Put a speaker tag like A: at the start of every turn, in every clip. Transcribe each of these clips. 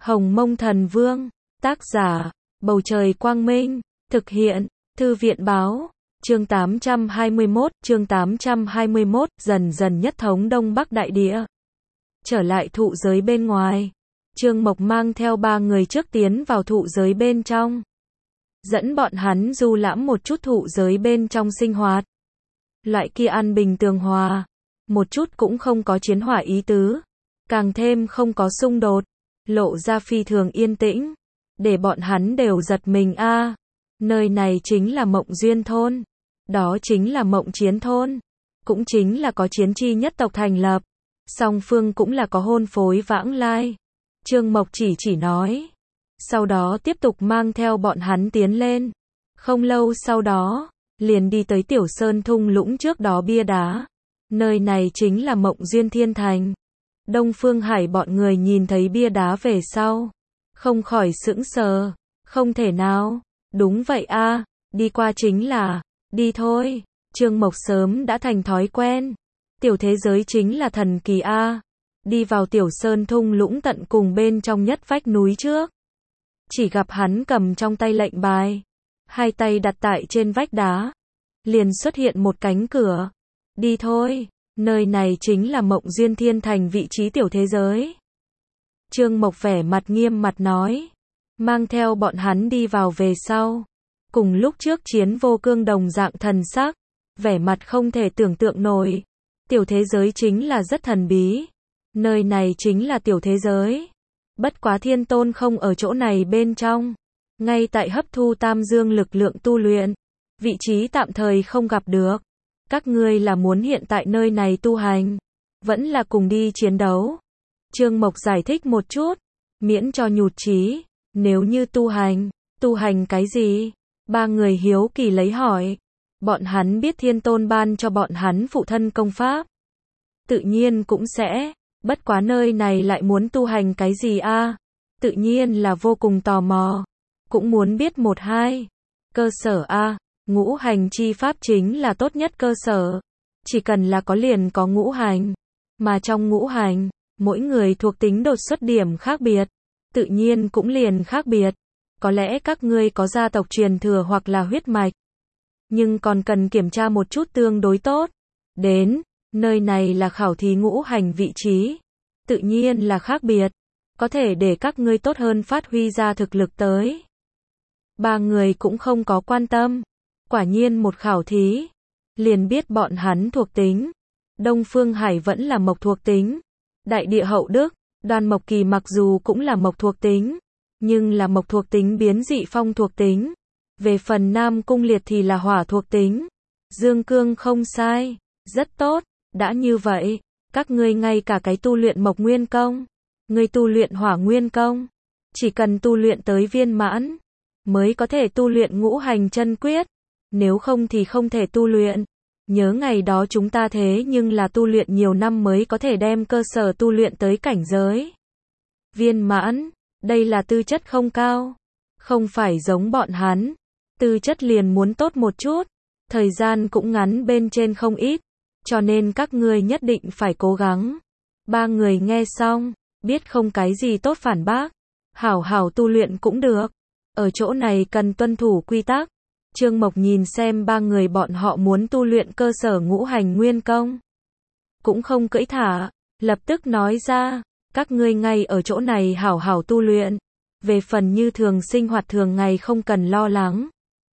A: Hồng Mông Thần Vương, tác giả, Bầu Trời Quang Minh, thực hiện, Thư viện Báo, chương 821, dần dần nhất thống Đông Bắc Đại Địa. Trở lại thụ giới bên ngoài, Trương Mộc mang theo 3 người trước tiến vào thụ giới bên trong. Dẫn bọn hắn du lãm một chút thụ giới bên trong sinh hoạt. Loại kia an bình tường hòa, một chút cũng không có chiến hỏa ý tứ, càng thêm không có xung đột, lộ ra phi thường yên tĩnh, để bọn hắn đều giật mình a. Nơi này chính là Mộng Duyên thôn, đó chính là Mộng Chiến thôn, cũng chính là có chiến chi nhất tộc thành lập, song phương cũng là có hôn phối vãng lai. Trương Mộc chỉ nói, sau đó tiếp tục mang theo bọn hắn tiến lên. Không lâu sau đó, liền đi tới Tiểu Sơn thung lũng trước đó bia đá. Nơi này chính là Mộng Duyên Thiên Thành. Đông Phương Hải bọn người nhìn thấy bia đá về sau, không khỏi sững sờ, không thể nào, đúng vậy a, đi qua chính là, đi thôi. Trương Mộc sớm đã thành thói quen, tiểu thế giới chính là thần kỳ a. Đi vào Tiểu Sơn thung lũng tận cùng bên trong nhất vách núi trước, chỉ gặp hắn cầm trong tay lệnh bài, hai tay đặt tại trên vách đá, liền xuất hiện một cánh cửa. Đi thôi, nơi này chính là Mộng Duyên Thiên Thành, vị trí tiểu thế giới. Trương Mộc vẻ mặt nghiêm mặt nói, mang theo bọn hắn đi vào về sau, cùng lúc trước Chiến Vô Cương đồng dạng thần sắc, vẻ mặt không thể tưởng tượng nổi. Tiểu thế giới chính là rất thần bí, nơi này chính là tiểu thế giới. Bất quá Thiên Tôn không ở chỗ này bên trong, ngay tại hấp thu tam dương lực lượng tu luyện, vị trí tạm thời không gặp được. Các ngươi là muốn hiện tại nơi này tu hành, vẫn là cùng đi chiến đấu? Trương Mộc giải thích một chút, miễn cho nhụt chí. Nếu như tu hành cái gì? 3 người hiếu kỳ lấy hỏi. Bọn hắn biết Thiên Tôn ban cho bọn hắn phụ thân công pháp, tự nhiên cũng sẽ, bất quá nơi này lại muốn tu hành cái gì a? Tự nhiên là vô cùng tò mò, cũng muốn biết một hai. Cơ sở a, ngũ hành chi pháp chính là tốt nhất cơ sở, chỉ cần là có liền có ngũ hành, mà trong ngũ hành, mỗi người thuộc tính đột xuất điểm khác biệt, tự nhiên cũng liền khác biệt. Có lẽ các ngươi có gia tộc truyền thừa hoặc là huyết mạch, nhưng còn cần kiểm tra một chút tương đối tốt. Đến, nơi này là khảo thí ngũ hành vị trí, tự nhiên là khác biệt, có thể để các ngươi tốt hơn phát huy ra thực lực tới. 3 người cũng không có quan tâm, quả nhiên một khảo thí, liền biết bọn hắn thuộc tính. Đông Phương Hải vẫn là mộc thuộc tính, Đại Địa Hậu Đức, Đoan Mộc Kỳ mặc dù cũng là mộc thuộc tính, nhưng là mộc thuộc tính biến dị phong thuộc tính. Về phần Nam Cung Liệt thì là hỏa thuộc tính. Dương Cương không sai, rất tốt. Đã như vậy, các ngươi ngay cả cái tu luyện mộc nguyên công, ngươi tu luyện hỏa nguyên công, chỉ cần tu luyện tới viên mãn, mới có thể tu luyện ngũ hành chân quyết, nếu không thì không thể tu luyện. Nhớ ngày đó chúng ta thế nhưng là tu luyện nhiều năm mới có thể đem cơ sở tu luyện tới cảnh giới viên mãn, đây là tư chất không cao, không phải giống bọn hắn, tư chất liền muốn tốt một chút, thời gian cũng ngắn bên trên không ít, cho nên các ngươi nhất định phải cố gắng. 3 người nghe xong, biết không cái gì tốt phản bác, hảo hảo tu luyện cũng được, ở chỗ này cần tuân thủ quy tắc. Trương Mộc nhìn xem 3 người bọn họ muốn tu luyện cơ sở ngũ hành nguyên công, cũng không cưỡi thả, lập tức nói ra, các ngươi ngay ở chỗ này hảo hảo tu luyện, về phần như thường sinh hoạt thường ngày không cần lo lắng.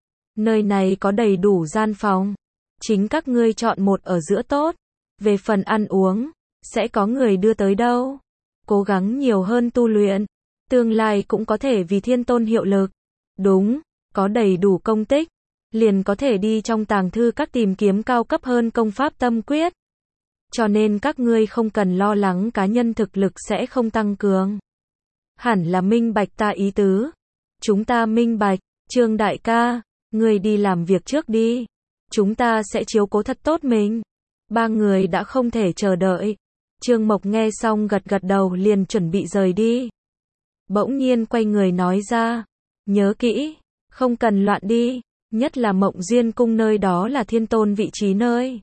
A: Nơi này có đầy đủ gian phòng, chính các ngươi chọn một ở giữa tốt, về phần ăn uống, sẽ có người đưa tới đâu. Cố gắng nhiều hơn tu luyện, tương lai cũng có thể vì Thiên Tôn hiệu lực. Đúng, có đầy đủ công tích, liền có thể đi trong tàng thư các tìm kiếm cao cấp hơn công pháp tâm quyết. Cho nên các ngươi không cần lo lắng cá nhân thực lực sẽ không tăng cường. Hẳn là minh bạch ta ý tứ. Chúng ta minh bạch, Trương đại ca, ngươi đi làm việc trước đi. Chúng ta sẽ chiếu cố thật tốt mình. 3 người đã không thể chờ đợi. Trương Mộc nghe xong gật gật đầu liền chuẩn bị rời đi. Bỗng nhiên quay người nói ra, nhớ kỹ, không cần loạn đi, nhất là Mộng Duyên cung nơi đó là Thiên Tôn vị trí nơi.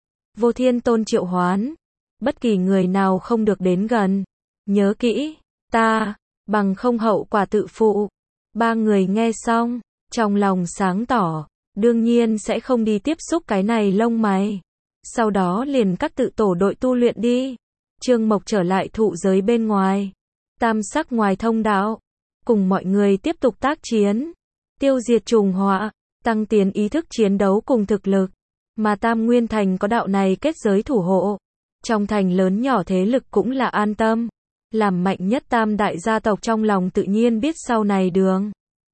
A: Vô Thiên Tôn triệu hoán, bất kỳ người nào không được đến gần. Nhớ kỹ, ta, bằng không hậu quả tự phụ. Ba người nghe xong, trong lòng sáng tỏ, đương nhiên sẽ không đi tiếp xúc cái này lông mày. Sau đó liền các tự tổ đội tu luyện đi. Trương Mộc trở lại thụ giới bên ngoài, tam sắc ngoài thông đạo, cùng mọi người tiếp tục tác chiến, tiêu diệt trùng họa, tăng tiến ý thức chiến đấu cùng thực lực. Mà Tam Nguyên Thành có đạo này kết giới thủ hộ, trong thành lớn nhỏ thế lực cũng là an tâm. Làm mạnh nhất tam đại gia tộc trong lòng tự nhiên biết sau này đường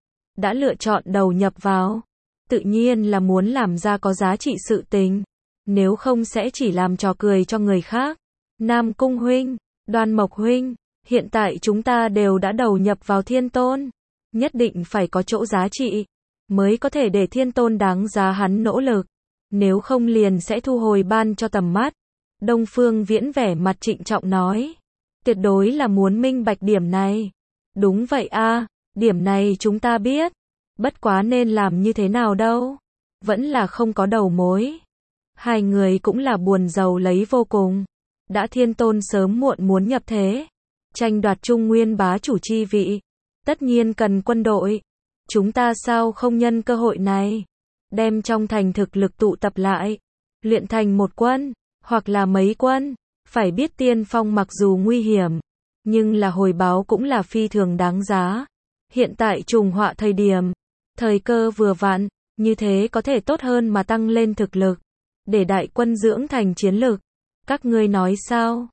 A: đã lựa chọn đầu nhập vào, tự nhiên là muốn làm ra có giá trị sự tình, nếu không sẽ chỉ làm trò cười cho người khác. Nam Cung huynh, Đoan Mộc huynh, hiện tại chúng ta đều đã đầu nhập vào Thiên Tôn, nhất định phải có chỗ giá trị, mới có thể để Thiên Tôn đáng giá hắn nỗ lực, nếu không liền sẽ thu hồi ban cho tầm mắt. Đông Phương Viễn vẻ mặt trịnh trọng nói, tuyệt đối là muốn minh bạch điểm này. Đúng vậy a, điểm này chúng ta biết, bất quá nên làm như thế nào đâu, vẫn là không có đầu mối. Hai người cũng là buồn rầu lấy vô cùng, đã Thiên Tôn sớm muộn muốn nhập thế, tranh đoạt Trung Nguyên bá chủ chi vị, tất nhiên cần quân đội. Chúng ta sao không nhân cơ hội này, đem trong thành thực lực tụ tập lại, luyện thành một quân, hoặc là mấy quân. Phải biết tiên phong mặc dù nguy hiểm, nhưng là hồi báo cũng là phi thường đáng giá. Hiện tại trùng họa thời điểm, thời cơ vừa vặn, như thế có thể tốt hơn mà tăng lên thực lực, để đại quân dưỡng thành chiến lực. Các ngươi nói sao?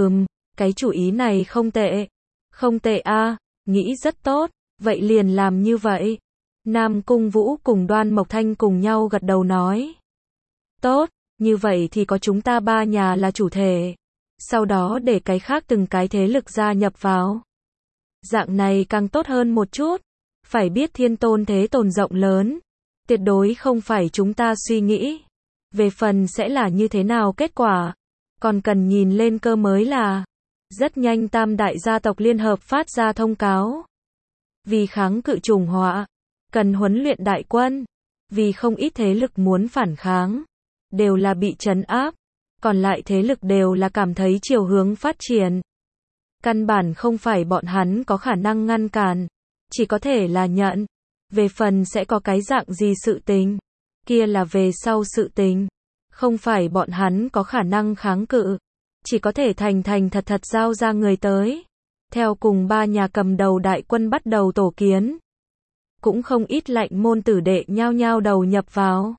A: Cái chủ ý này không tệ. Không tệ a, nghĩ rất tốt, vậy liền làm như vậy. Nam Cung Vũ cùng Đoan Mộc Thanh cùng nhau gật đầu nói. Tốt, như vậy thì có chúng ta ba nhà là chủ thể. Sau đó để cái khác từng cái thế lực gia nhập vào. Dạng này càng tốt hơn một chút. Phải biết Thiên Tôn thế tồn rộng lớn, tuyệt đối không phải chúng ta suy nghĩ. Về phần sẽ là như thế nào kết quả, còn cần nhìn lên cơ mới là. Rất nhanh tam đại gia tộc liên hợp phát ra thông cáo. Vì kháng cự trùng họa, cần huấn luyện đại quân. Vì không ít thế lực muốn phản kháng, đều là bị trấn áp. Còn lại thế lực đều là cảm thấy chiều hướng phát triển. Căn bản không phải bọn hắn có khả năng ngăn cản, chỉ có thể là nhận. Về phần sẽ có cái dạng gì sự tình, kia là về sau sự tình. Không phải bọn hắn có khả năng kháng cự, chỉ có thể thành thật thật giao ra người tới. Theo cùng ba nhà cầm đầu đại quân bắt đầu tổ kiến. Cũng không ít lạnh môn tử đệ nhao nhao đầu nhập vào.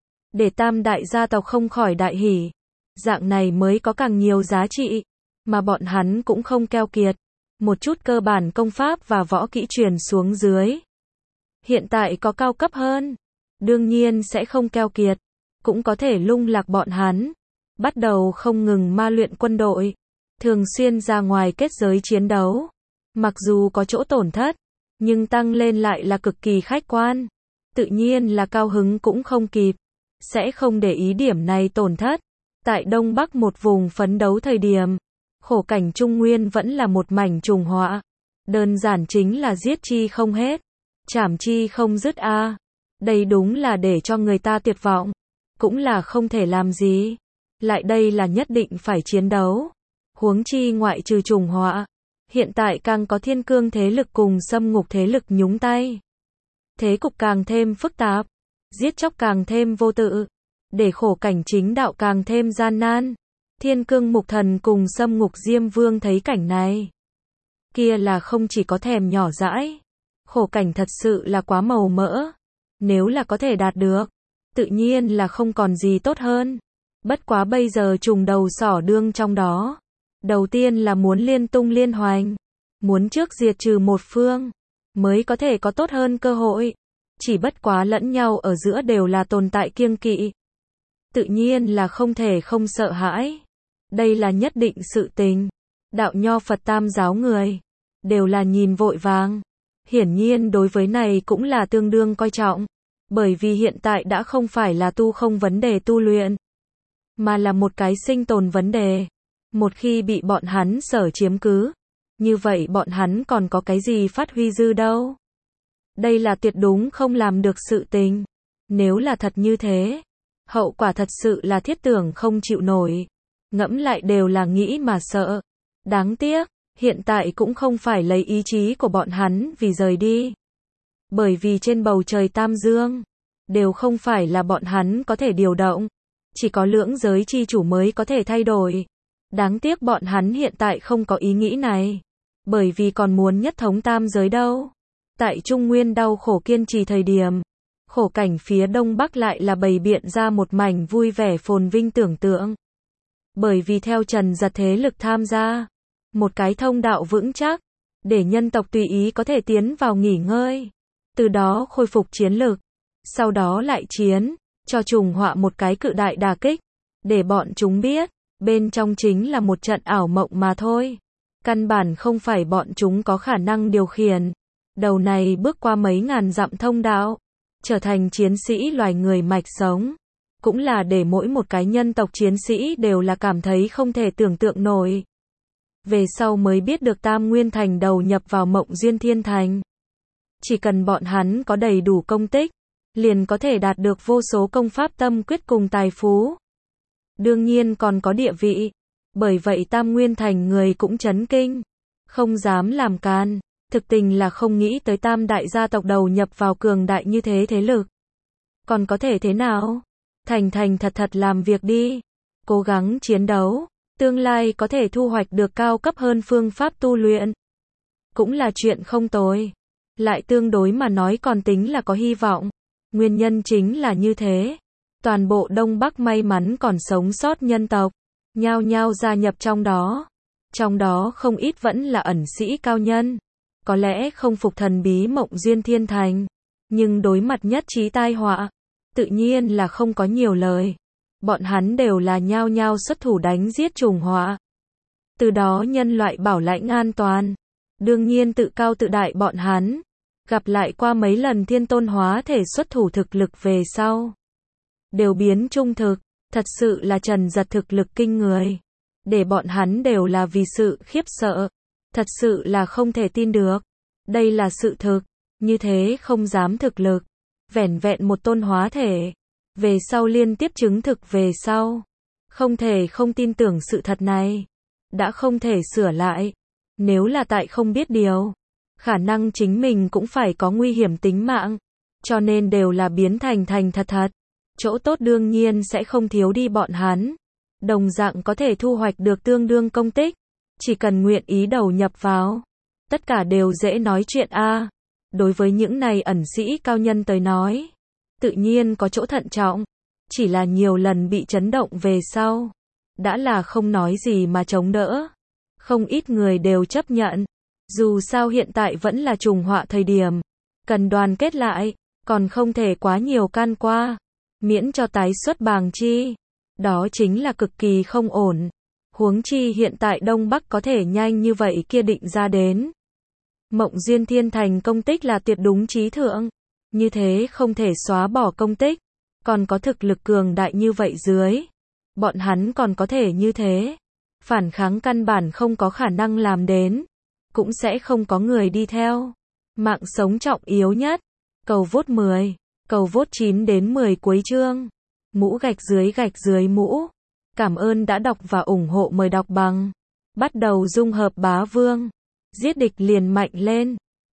A: Để tam đại gia tộc không khỏi đại hỉ. Dạng này mới có càng nhiều giá trị, mà bọn hắn cũng không keo kiệt. Một chút cơ bản công pháp và võ kỹ truyền xuống dưới. Hiện tại có cao cấp hơn, đương nhiên sẽ không keo kiệt, cũng có thể lung lạc bọn hắn. Bắt đầu không ngừng ma luyện quân đội, thường xuyên ra ngoài kết giới chiến đấu. Mặc dù có chỗ tổn thất, nhưng tăng lên lại là cực kỳ khách quan. Tự nhiên là cao hứng cũng không kịp, sẽ không để ý điểm này tổn thất. Tại Đông Bắc một vùng phấn đấu thời điểm, khổ cảnh Trung Nguyên vẫn là một mảnh trùng họa. Đơn giản chính là giết chi không hết, chảm chi không dứt a. Đây đúng là để cho người ta tuyệt vọng, cũng là không thể làm gì. Lại đây là nhất định phải chiến đấu. Huống chi ngoại trừ trùng họa, hiện tại càng có thiên cương thế lực cùng xâm ngục thế lực nhúng tay. Thế cục càng thêm phức tạp, giết chóc càng thêm vô tự. Để khổ cảnh chính đạo càng thêm gian nan. Thiên cương mục thần cùng xâm ngục Diêm Vương thấy cảnh này, kia là không chỉ có thèm nhỏ dãi. Khổ cảnh thật sự là quá màu mỡ. Nếu là có thể đạt được, tự nhiên là không còn gì tốt hơn. Bất quá bây giờ trùng đầu sỏ đương trong đó. Đầu tiên là muốn liên tung liên hoành, muốn trước diệt trừ một phương, mới có thể có tốt hơn cơ hội. Chỉ bất quá lẫn nhau ở giữa đều là tồn tại kiêng kỵ. Tự nhiên là không thể không sợ hãi. Đây là nhất định sự tình. Đạo Nho Phật Tam giáo người đều là nhìn vội vàng. Hiển nhiên đối với này cũng là tương đương coi trọng. Bởi vì hiện tại đã không phải là tu không vấn đề tu luyện, mà là một cái sinh tồn vấn đề. Một khi bị bọn hắn sở chiếm cứ, như vậy bọn hắn còn có cái gì phát huy dư đâu. Đây là tuyệt đúng không làm được sự tình. Nếu là thật như thế, hậu quả thật sự là thiết tưởng không chịu nổi. Ngẫm lại đều là nghĩ mà sợ. Đáng tiếc, hiện tại cũng không phải lấy ý chí của bọn hắn vì rời đi. Bởi vì trên bầu trời Tam Dương, đều không phải là bọn hắn có thể điều động. Chỉ có lưỡng giới chi chủ mới có thể thay đổi. Đáng tiếc bọn hắn hiện tại không có ý nghĩ này. Bởi vì còn muốn nhất thống tam giới đâu. Tại Trung Nguyên đau khổ kiên trì thời điểm, khổ cảnh phía Đông Bắc lại là bày biện ra một mảnh vui vẻ phồn vinh tưởng tượng. Bởi vì theo Trần Giật thế lực tham gia, một cái thông đạo vững chắc, để nhân tộc tùy ý có thể tiến vào nghỉ ngơi, từ đó khôi phục chiến lực, sau đó lại chiến, cho trùng họa một cái cự đại đả kích, để bọn chúng biết, bên trong chính là một trận ảo mộng mà thôi. Căn bản không phải bọn chúng có khả năng điều khiển. Đầu này bước qua mấy ngàn dặm thông đạo, trở thành chiến sĩ loài người mạch sống. Cũng là để mỗi một cái nhân tộc chiến sĩ đều là cảm thấy không thể tưởng tượng nổi. Về sau mới biết được Tam Nguyên Thành đầu nhập vào Mộng Duyên Thiên Thành. Chỉ cần bọn hắn có đầy đủ công tích, liền có thể đạt được vô số công pháp tâm quyết cùng tài phú. Đương nhiên còn có địa vị. Bởi vậy Tam Nguyên Thành người cũng chấn kinh. Không dám làm can. Thực tình là không nghĩ tới tam đại gia tộc đầu nhập vào cường đại như thế thế lực. Còn có thể thế nào? Thành thành thật thật làm việc đi. Cố gắng chiến đấu. Tương lai có thể thu hoạch được cao cấp hơn phương pháp tu luyện. Cũng là chuyện không tồi. Lại tương đối mà nói còn tính là có hy vọng. Nguyên nhân chính là như thế. Toàn bộ Đông Bắc may mắn còn sống sót nhân tộc, nhao nhao gia nhập trong đó. Trong đó không ít vẫn là ẩn sĩ cao nhân. Có lẽ không phục thần bí Mộng Duyên Thiên Thành, nhưng đối mặt nhất trí tai họa, tự nhiên là không có nhiều lời. Bọn hắn đều là nhao nhao xuất thủ đánh giết trùng họa. Từ đó nhân loại bảo lãnh an toàn. Đương nhiên tự cao tự đại bọn hắn. Gặp lại qua mấy lần thiên tôn hóa thể xuất thủ thực lực về sau. Đều biến trung thực. Thật sự là Trần Giật thực lực kinh người. Để bọn hắn đều là vì sự khiếp sợ. Thật sự là không thể tin được. Đây là sự thực. Như thế không dám thực lực. Vẻn vẹn một tôn hóa thể. Về sau liên tiếp chứng thực về sau. Không thể không tin tưởng sự thật này. Đã không thể sửa lại. Nếu là tại không biết điều, khả năng chính mình cũng phải có nguy hiểm tính mạng. Cho nên đều là biến thành thành thật thật. Chỗ tốt đương nhiên sẽ không thiếu đi bọn hắn. Đồng dạng có thể thu hoạch được tương đương công tích. Chỉ cần nguyện ý đầu nhập vào. Tất cả đều dễ nói chuyện a. Đối với những này ẩn sĩ cao nhân tới nói, tự nhiên có chỗ thận trọng. Chỉ là nhiều lần bị chấn động về sau. Đã là không nói gì mà chống đỡ. Không ít người đều chấp nhận. Dù sao hiện tại vẫn là trùng họa thời điểm. Cần đoàn kết lại. Còn không thể quá nhiều can qua. Miễn cho tái xuất bàng chi. Đó chính là cực kỳ không ổn. Huống chi hiện tại Đông Bắc có thể nhanh như vậy kia định ra đến. Mộng Duyên Thiên Thành công tích là tuyệt đúng trí thượng. Như thế không thể xóa bỏ công tích. Còn có thực lực cường đại như vậy dưới. Bọn hắn còn có thể như thế. Phản kháng căn bản không có khả năng làm đến. Cũng sẽ không có người đi theo. Mạng sống trọng yếu nhất. Cầu vote 10. Cầu vote 9 đến 10 cuối chương. Mũ gạch dưới mũ. Cảm ơn đã đọc và ủng hộ, mời đọc bằng. Bắt đầu dung hợp bá vương. Giết địch liền mạnh lên.